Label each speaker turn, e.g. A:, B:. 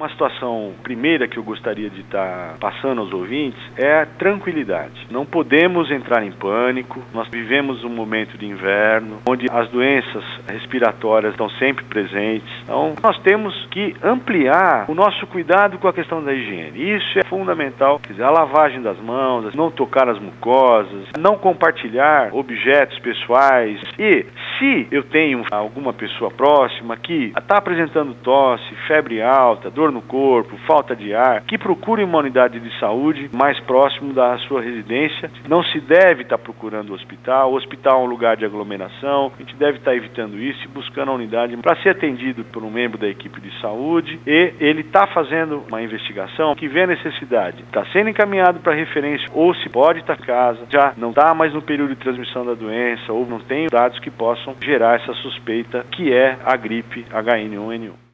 A: Uma situação primeira que eu gostaria de estar passando aos ouvintes é a tranquilidade. Não podemos entrar em pânico. Nós vivemos um momento de inverno, onde as doenças respiratórias estão sempre presentes. Então, nós temos que ampliar o nosso cuidado com a questão da higiene. Isso é fundamental. Quer dizer, a lavagem das mãos, não tocar as mucosas, não compartilhar objetos pessoais. E se eu tenho alguma pessoa próxima que está apresentando tosse, febre alta, dor no corpo, falta de ar, que procure uma unidade de saúde mais próximo da sua residência. Não se deve estar procurando o hospital. O hospital é um lugar de aglomeração. A gente deve estar evitando isso e buscando a unidade para ser atendido por um membro da equipe de saúde. E ele está fazendo uma investigação que vê a necessidade. Está sendo encaminhado para referência ou se pode estar em casa, já não está mais no período de transmissão da doença ou não tem dados que possam gerar essa suspeita que é a gripe H1N1.